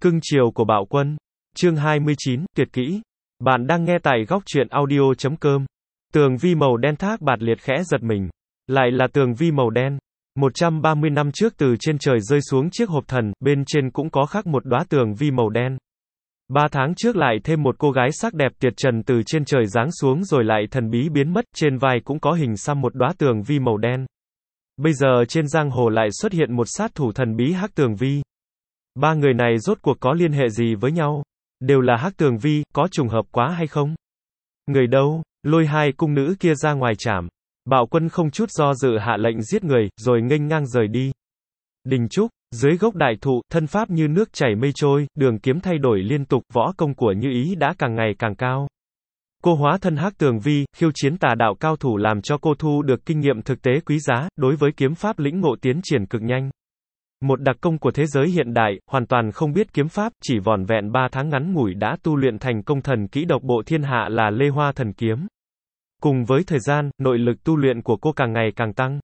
Cưng chiều của Bạo Quân. Chương 29, tuyệt kỹ. Bạn đang nghe tại góc truyện audio.com. Tường vi màu đen Thác Bạt Liệt khẽ giật mình. Lại là tường vi màu đen. 130 năm trước từ trên trời rơi xuống chiếc hộp thần, bên trên cũng có khắc một đóa tường vi màu đen. 3 tháng trước lại thêm một cô gái sắc đẹp tuyệt trần từ trên trời giáng xuống rồi lại thần bí biến mất, trên vai cũng có hình xăm một đóa tường vi màu đen. Bây giờ trên giang hồ lại xuất hiện một sát thủ thần bí Hắc Tường Vi. Ba người này rốt cuộc có liên hệ gì với nhau? Đều là Hắc Tường Vi, có trùng hợp quá hay không? Người đâu? Lôi hai cung nữ kia ra ngoài trảm. Bạo Quân không chút do dự hạ lệnh giết người, rồi nghênh ngang rời đi. Đình Trúc, dưới gốc đại thụ, thân pháp như nước chảy mây trôi, đường kiếm thay đổi liên tục, võ công của Như Ý đã càng ngày càng cao. Cô hóa thân Hắc Tường Vi, khiêu chiến tà đạo cao thủ làm cho cô thu được kinh nghiệm thực tế quý giá, đối với kiếm pháp lĩnh ngộ tiến triển cực nhanh. Một đặc công của thế giới hiện đại, hoàn toàn không biết kiếm pháp, chỉ vỏn vẹn 3 tháng ngắn ngủi đã tu luyện thành công thần kỹ độc bộ thiên hạ là Lê Hoa Thần Kiếm. Cùng với thời gian, nội lực tu luyện của cô càng ngày càng tăng.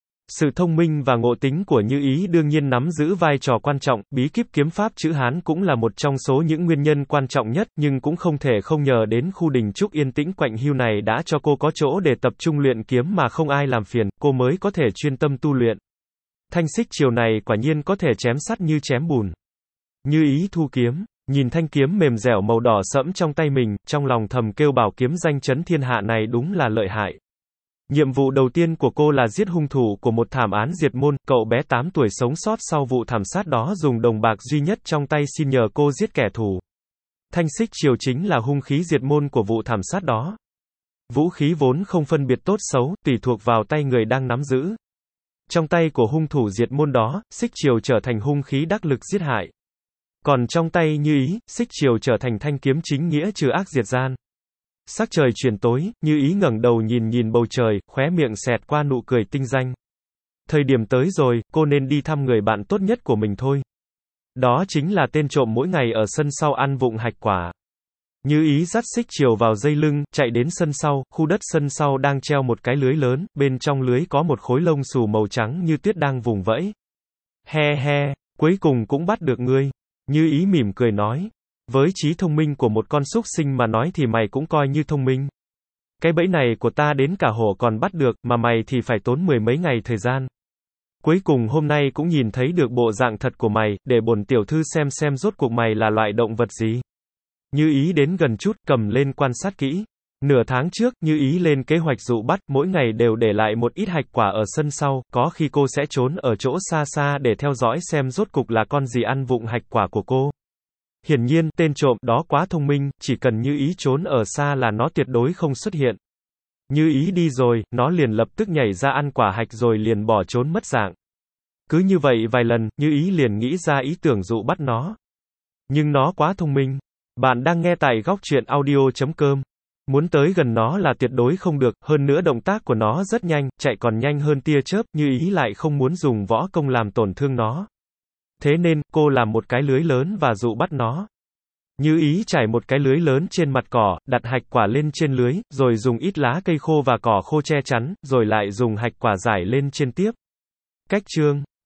Sự thông minh và ngộ tính của Như Ý đương nhiên nắm giữ vai trò quan trọng, bí kíp kiếm pháp chữ Hán cũng là một trong số những nguyên nhân quan trọng nhất, nhưng cũng không thể không nhờ đến khu Đình Trúc yên tĩnh quạnh hiu này đã cho cô có chỗ để tập trung luyện kiếm mà không ai làm phiền, cô mới có thể chuyên tâm tu luyện. Thanh xích chiều này quả nhiên có thể chém sắt như chém bùn. Như Ý thu kiếm, nhìn thanh kiếm mềm dẻo màu đỏ sẫm trong tay mình, trong lòng thầm kêu bảo kiếm danh chấn thiên hạ này đúng là lợi hại. Nhiệm vụ đầu tiên của cô là giết hung thủ của một thảm án diệt môn, cậu bé 8 tuổi sống sót sau vụ thảm sát đó dùng đồng bạc duy nhất trong tay xin nhờ cô giết kẻ thù. Thanh xích chiều chính là hung khí diệt môn của vụ thảm sát đó. Vũ khí vốn không phân biệt tốt xấu, tùy thuộc vào tay người đang nắm giữ. Trong tay của hung thủ diệt môn đó, xích chiều trở thành hung khí đắc lực giết hại. Còn trong tay Như Ý, xích chiều trở thành thanh kiếm chính nghĩa trừ ác diệt gian. Sắc trời chuyển tối, Như Ý ngẩng đầu nhìn bầu trời, khóe miệng xẹt qua nụ cười tinh danh. Thời điểm tới rồi, cô nên đi thăm người bạn tốt nhất của mình thôi. Đó chính là tên trộm mỗi ngày ở sân sau ăn vụng hạch quả. Như Ý dắt xích chiều vào dây lưng, chạy đến sân sau, khu đất sân sau đang treo một cái lưới lớn, bên trong lưới có một khối lông xù màu trắng như tuyết đang vùng vẫy. He he, cuối cùng cũng bắt được ngươi. Như Ý mỉm cười nói. Với trí thông minh của một con súc sinh mà nói thì mày cũng coi như thông minh. Cái bẫy này của ta đến cả hổ còn bắt được, mà mày thì phải tốn 10 mấy ngày thời gian. Cuối cùng hôm nay cũng nhìn thấy được bộ dạng thật của mày, để bổn tiểu thư xem rốt cuộc mày là loại động vật gì. Như Ý đến gần chút, cầm lên quan sát kỹ. Nửa tháng trước, Như Ý lên kế hoạch dụ bắt, mỗi ngày đều để lại một ít hạch quả ở sân sau, có khi cô sẽ trốn ở chỗ xa xa để theo dõi xem rốt cục là con gì ăn vụng hạch quả của cô. Hiển nhiên, tên trộm đó quá thông minh, chỉ cần Như Ý trốn ở xa là nó tuyệt đối không xuất hiện. Như Ý đi rồi, nó liền lập tức nhảy ra ăn quả hạch rồi liền bỏ trốn mất dạng. Cứ như vậy vài lần, Như Ý liền nghĩ ra ý tưởng dụ bắt nó. Nhưng nó quá thông minh. Bạn đang nghe tại góc truyện audio.com. Muốn tới gần nó là tuyệt đối không được, hơn nữa động tác của nó rất nhanh, chạy còn nhanh hơn tia chớp, Như Ý lại không muốn dùng võ công làm tổn thương nó. Thế nên, cô làm một cái lưới lớn và dụ bắt nó. Như Ý trải một cái lưới lớn trên mặt cỏ, đặt hạch quả lên trên lưới, rồi dùng ít lá cây khô và cỏ khô che chắn, rồi lại dùng hạch quả rải lên trên tiếp. Cách chương